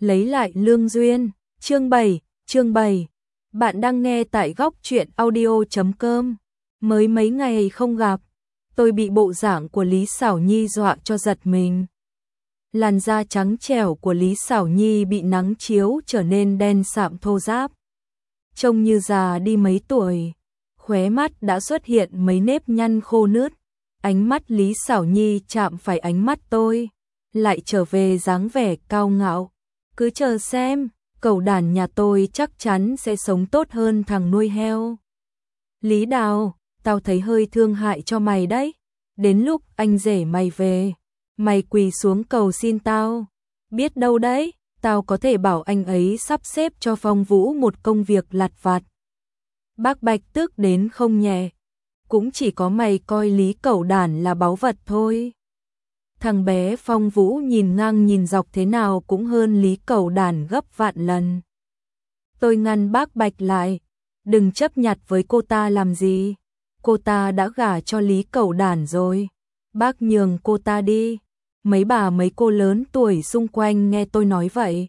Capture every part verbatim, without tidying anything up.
lấy lại lương duyên. Chương bảy, chương bảy. Bạn đang nghe tại góc truyện audio chấm com. Mới mấy ngày không gặp, tôi bị bộ dạng của Lý Xảo Nhi dọa cho giật mình. Làn da trắng trẻo của Lý Xảo Nhi bị nắng chiếu trở nên đen sạm thô ráp. Trông như già đi mấy tuổi, khóe mắt đã xuất hiện mấy nếp nhăn khô nứt. Ánh mắt Lý Xảo Nhi chạm phải ánh mắt tôi, lại trở về dáng vẻ cao ngạo. Cứ chờ xem, cẩu đàn nhà tôi chắc chắn sẽ sống tốt hơn thằng nuôi heo. Lý Đào, tao thấy hơi thương hại cho mày đấy. Đến lúc anh rể mày về, mày quỳ xuống cầu xin tao. Biết đâu đấy, tao có thể bảo anh ấy sắp xếp cho Phong Vũ một công việc lặt vặt. Bác Bạch tức đến không nhẹ. Cũng chỉ có mày coi Lý cẩu đản là báu vật thôi. Thằng bé Phong Vũ nhìn ngang nhìn dọc thế nào cũng hơn Lý cẩu đản gấp vạn lần. Tôi ngăn bác Bạch lại. Đừng chấp nhặt với cô ta làm gì. Cô ta đã gả cho Lý cẩu đản rồi. Bác nhường cô ta đi. Mấy bà mấy cô lớn tuổi xung quanh nghe tôi nói vậy,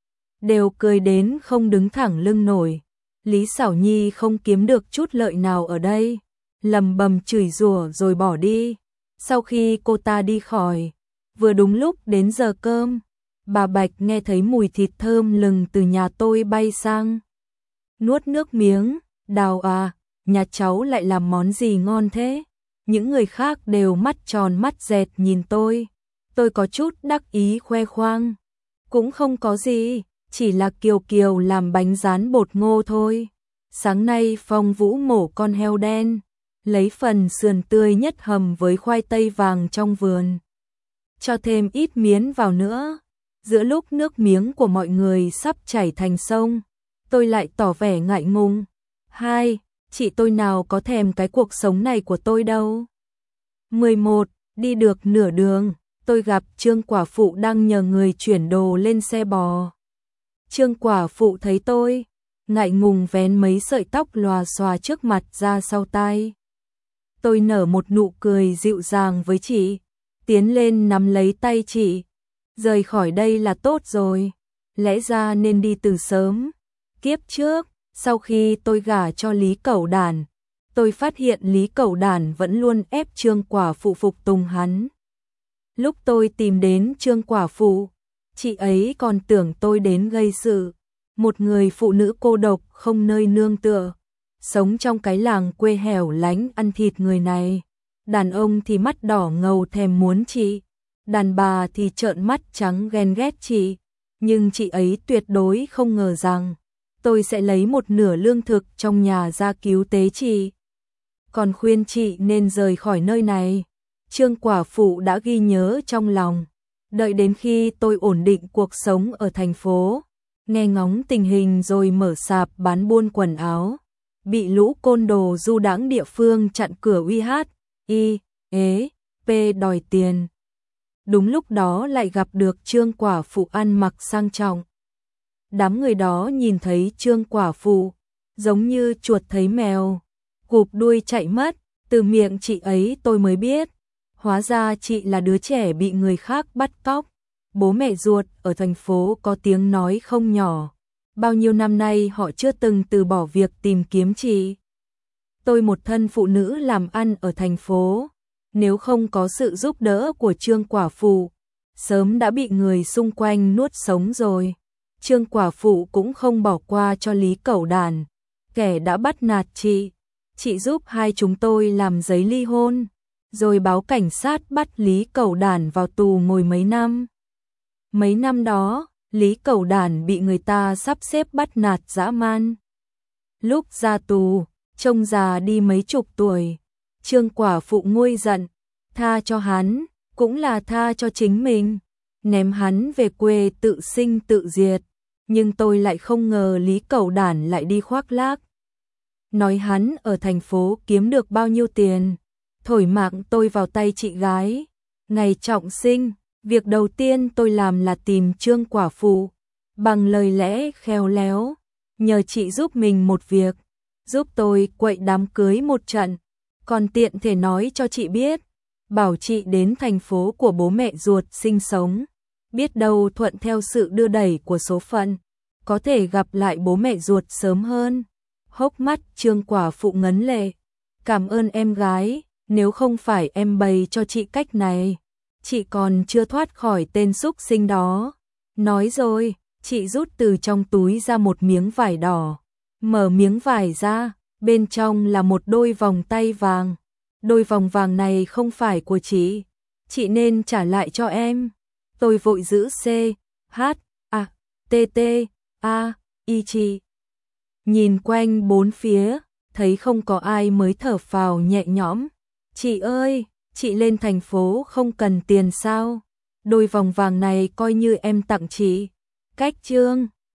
đều cười đến không đứng thẳng lưng nổi. Lý Xảo Nhi không kiếm được chút lợi nào ở đây, lầm bầm chửi rủa rồi bỏ đi. Sau khi cô ta đi khỏi, vừa đúng lúc đến giờ cơm, bà Bạch nghe thấy mùi thịt thơm lừng từ nhà tôi bay sang. Nuốt nước miếng, Đào à, nhà cháu lại làm món gì ngon thế? Những người khác đều mắt tròn mắt dẹt nhìn tôi. Tôi có chút đắc ý khoe khoang. Cũng không có gì, chỉ là Kiều Kiều làm bánh rán bột ngô thôi. Sáng nay Phong Vũ mổ con heo đen, lấy phần sườn tươi nhất hầm với khoai tây vàng trong vườn, cho thêm ít miến vào nữa. Giữa lúc nước miếng của mọi người sắp chảy thành sông, tôi lại tỏ vẻ ngại ngùng. Hai, chị tôi nào có thèm cái cuộc sống này của tôi đâu. mười một, đi được nửa đường, tôi gặp Trương quả phụ đang nhờ người chuyển đồ lên xe bò. Trương quả phụ thấy tôi, ngại ngùng vén mấy sợi tóc lòa xòa trước mặt ra sau tai. Tôi nở một nụ cười dịu dàng với chị, tiến lên nắm lấy tay chị. Rời khỏi đây là tốt rồi, lẽ ra nên đi từ sớm. Kiếp trước, sau khi tôi gả cho Lý cẩu đản, tôi phát hiện Lý cẩu đản vẫn luôn ép Trương quả phụ phục tùng hắn. Lúc tôi tìm đến Trương quả phụ, chị ấy còn tưởng tôi đến gây sự. Một người phụ nữ cô độc không nơi nương tựa, sống trong cái làng quê hẻo lánh ăn thịt người này. Đàn ông thì mắt đỏ ngầu thèm muốn chị, đàn bà thì trợn mắt trắng ghen ghét chị. Nhưng chị ấy tuyệt đối không ngờ rằng tôi sẽ lấy một nửa lương thực trong nhà ra cứu tế chị, còn khuyên chị nên rời khỏi nơi này. Trương quả phụ đã ghi nhớ trong lòng. Đợi đến khi tôi ổn định cuộc sống ở thành phố, nghe ngóng tình hình rồi mở sạp bán buôn quần áo, bị lũ côn đồ du đãng địa phương chặn cửa uy hát, y, ế, p đòi tiền. Đúng lúc đó lại gặp được Trương quả phụ ăn mặc sang trọng. Đám người đó nhìn thấy Trương quả phụ, giống như chuột thấy mèo, gục đuôi chạy mất. Từ miệng chị ấy tôi mới biết, hóa ra chị là đứa trẻ bị người khác bắt cóc. Bố mẹ ruột ở thành phố có tiếng nói không nhỏ. Bao nhiêu năm nay họ chưa từng từ bỏ việc tìm kiếm chị. Tôi một thân phụ nữ làm ăn ở thành phố, nếu không có sự giúp đỡ của Trương quả phụ, sớm đã bị người xung quanh nuốt sống rồi. Trương quả phụ cũng không bỏ qua cho Lý cẩu đản, kẻ đã bắt nạt chị. Chị giúp hai chúng tôi làm giấy ly hôn, rồi báo cảnh sát bắt Lý cẩu đản vào tù ngồi mấy năm. Mấy năm đó, Lý cẩu đản bị người ta sắp xếp bắt nạt dã man. Lúc ra tù, trông già đi mấy chục tuổi. Trương quả phụ nguôi giận, tha cho hắn, cũng là tha cho chính mình, ném hắn về quê tự sinh tự diệt. Nhưng tôi lại không ngờ Lý cẩu đản lại đi khoác lác, nói hắn ở thành phố kiếm được bao nhiêu tiền, thổi mạng tôi vào tay chị gái. Ngày trọng sinh, việc đầu tiên tôi làm là tìm Trương quả phụ, bằng lời lẽ khéo léo, nhờ chị giúp mình một việc, giúp tôi quậy đám cưới một trận, còn tiện thể nói cho chị biết, bảo chị đến thành phố của bố mẹ ruột sinh sống, biết đâu thuận theo sự đưa đẩy của số phận, có thể gặp lại bố mẹ ruột sớm hơn. Hốc mắt Trương quả phụ ngấn lệ. Cảm ơn em gái, nếu không phải em bày cho chị cách này, chị còn chưa thoát khỏi tên súc sinh đó. Nói rồi, chị rút từ trong túi ra một miếng vải đỏ. Mở miếng vải ra, bên trong là một đôi vòng tay vàng. Đôi vòng vàng này không phải của chị, chị nên trả lại cho em. Tôi vội giữ C, H, A, T, T, A, Y chị. Nhìn quanh bốn phía, thấy không có ai mới thở phào nhẹ nhõm. Chị ơi, chị lên thành phố không cần tiền sao? Đôi vòng vàng này coi như em tặng chị. Cách Trương